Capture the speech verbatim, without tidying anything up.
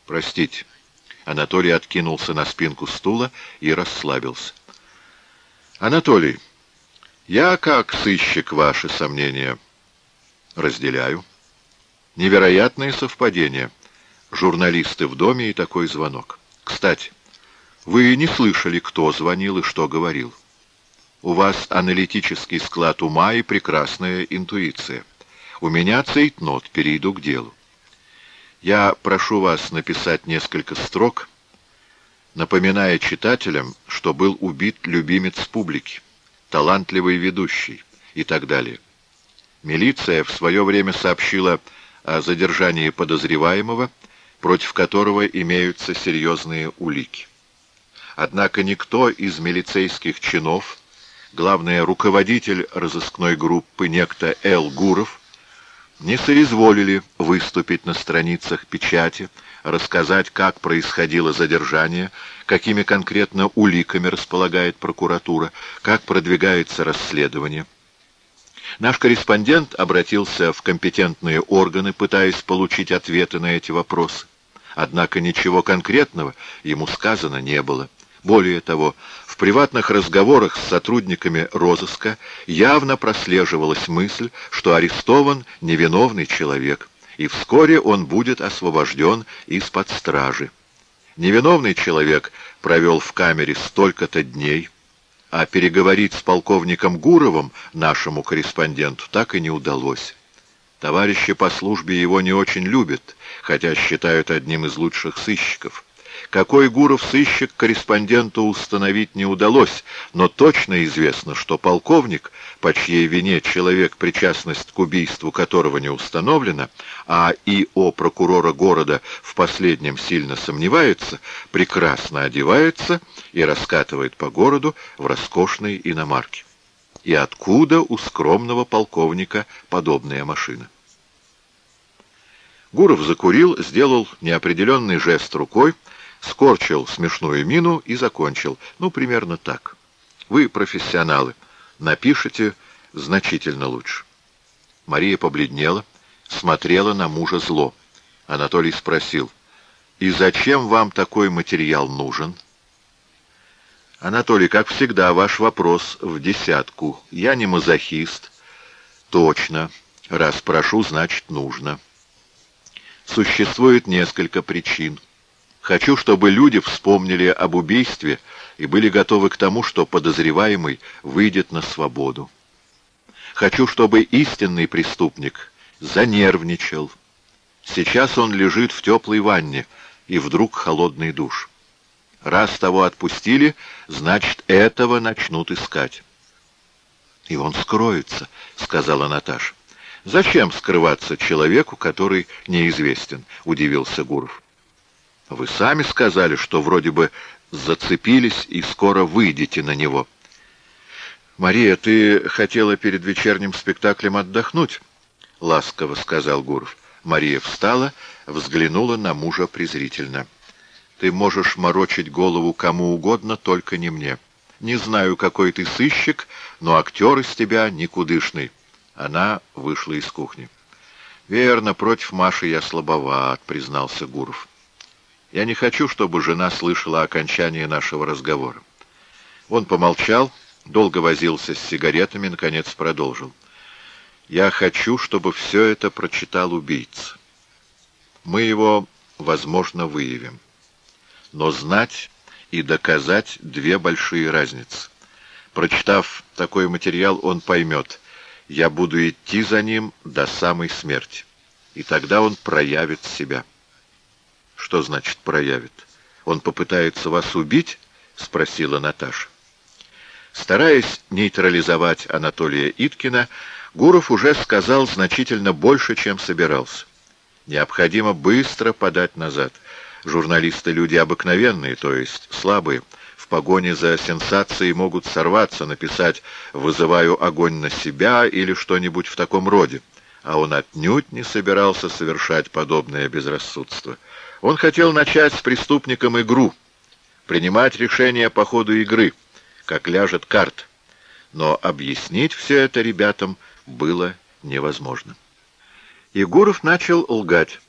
Простите. Анатолий откинулся на спинку стула и расслабился. Анатолий, я, как сыщик, ваши сомнения разделяю. Невероятное совпадение. Журналисты в доме и такой звонок. Кстати, вы не слышали, кто звонил и что говорил. У вас аналитический склад ума и прекрасная интуиция. У меня цейтнот, перейду к делу. Я прошу вас написать несколько строк, напоминая читателям, что был убит любимец публики, талантливый ведущий и так далее. Милиция в свое время сообщила о задержании подозреваемого, против которого имеются серьезные улики. Однако никто из милицейских чинов, главный руководитель разыскной группы, некто Л. Гуров, не соизволили выступить на страницах печати, рассказать, как происходило задержание, какими конкретно уликами располагает прокуратура, как продвигается расследование. Наш корреспондент обратился в компетентные органы, пытаясь получить ответы на эти вопросы. Однако ничего конкретного ему сказано не было. Более того, в приватных разговорах с сотрудниками розыска явно прослеживалась мысль, что арестован невиновный человек, и вскоре он будет освобожден из-под стражи. Невиновный человек провел в камере столько-то дней, а переговорить с полковником Гуровым, нашему корреспонденту, так и не удалось. Товарищи по службе его не очень любят, хотя считают одним из лучших сыщиков. Какой Гуров сыщик, корреспонденту установить не удалось, но точно известно, что полковник, по чьей вине человек, причастность к убийству которого не установлена, а и о прокурора города в последнем сильно сомневается, прекрасно одевается и раскатывает по городу в роскошной иномарке. И откуда у скромного полковника подобная машина? Гуров закурил, сделал неопределенный жест рукой, скорчил смешную мину и закончил. Ну, примерно так. Вы профессионалы. Напишите значительно лучше. Мария побледнела, смотрела на мужа зло. Анатолий спросил: «И зачем вам такой материал нужен?» «Анатолий, как всегда, ваш вопрос в десятку. Я не мазохист». «Точно. Раз прошу, значит, нужно. Существует несколько причин. Хочу, чтобы люди вспомнили об убийстве и были готовы к тому, что подозреваемый выйдет на свободу. Хочу, чтобы истинный преступник занервничал. Сейчас он лежит в теплой ванне, и вдруг холодный душ. Раз того отпустили, значит, этого начнут искать». «И он скроется», — сказала Наташа. «Зачем скрываться человеку, который неизвестен?» — удивился Гуров. «Вы сами сказали, что вроде бы зацепились и скоро выйдете на него». «Мария, ты хотела перед вечерним спектаклем отдохнуть?» — ласково сказал Гуров. Мария встала, взглянула на мужа презрительно. «Ты можешь морочить голову кому угодно, только не мне. Не знаю, какой ты сыщик, но актер из тебя никудышный». Она вышла из кухни. «Верно, против Маши я слабоват», — признался Гуров. «Я не хочу, чтобы жена слышала окончание нашего разговора». Он помолчал, долго возился с сигаретами, наконец продолжил. «Я хочу, чтобы все это прочитал убийца. Мы его, возможно, выявим. Но знать и доказать — две большие разницы. Прочитав такой материал, он поймет: я буду идти за ним до самой смерти. И тогда он проявит себя». «Что значит проявит? Он попытается вас убить?» — спросила Наташа. Стараясь нейтрализовать Анатолия Иткина, Гуров уже сказал значительно больше, чем собирался. Необходимо быстро подать назад. Журналисты — люди обыкновенные, то есть слабые. В погоне за сенсацией могут сорваться, написать «вызываю огонь на себя» или что-нибудь в таком роде. А он отнюдь не собирался совершать подобное безрассудство. Он хотел начать с преступником игру, принимать решения по ходу игры, как ляжет карт. Но объяснить все это ребятам было невозможно. И Гуров начал лгать.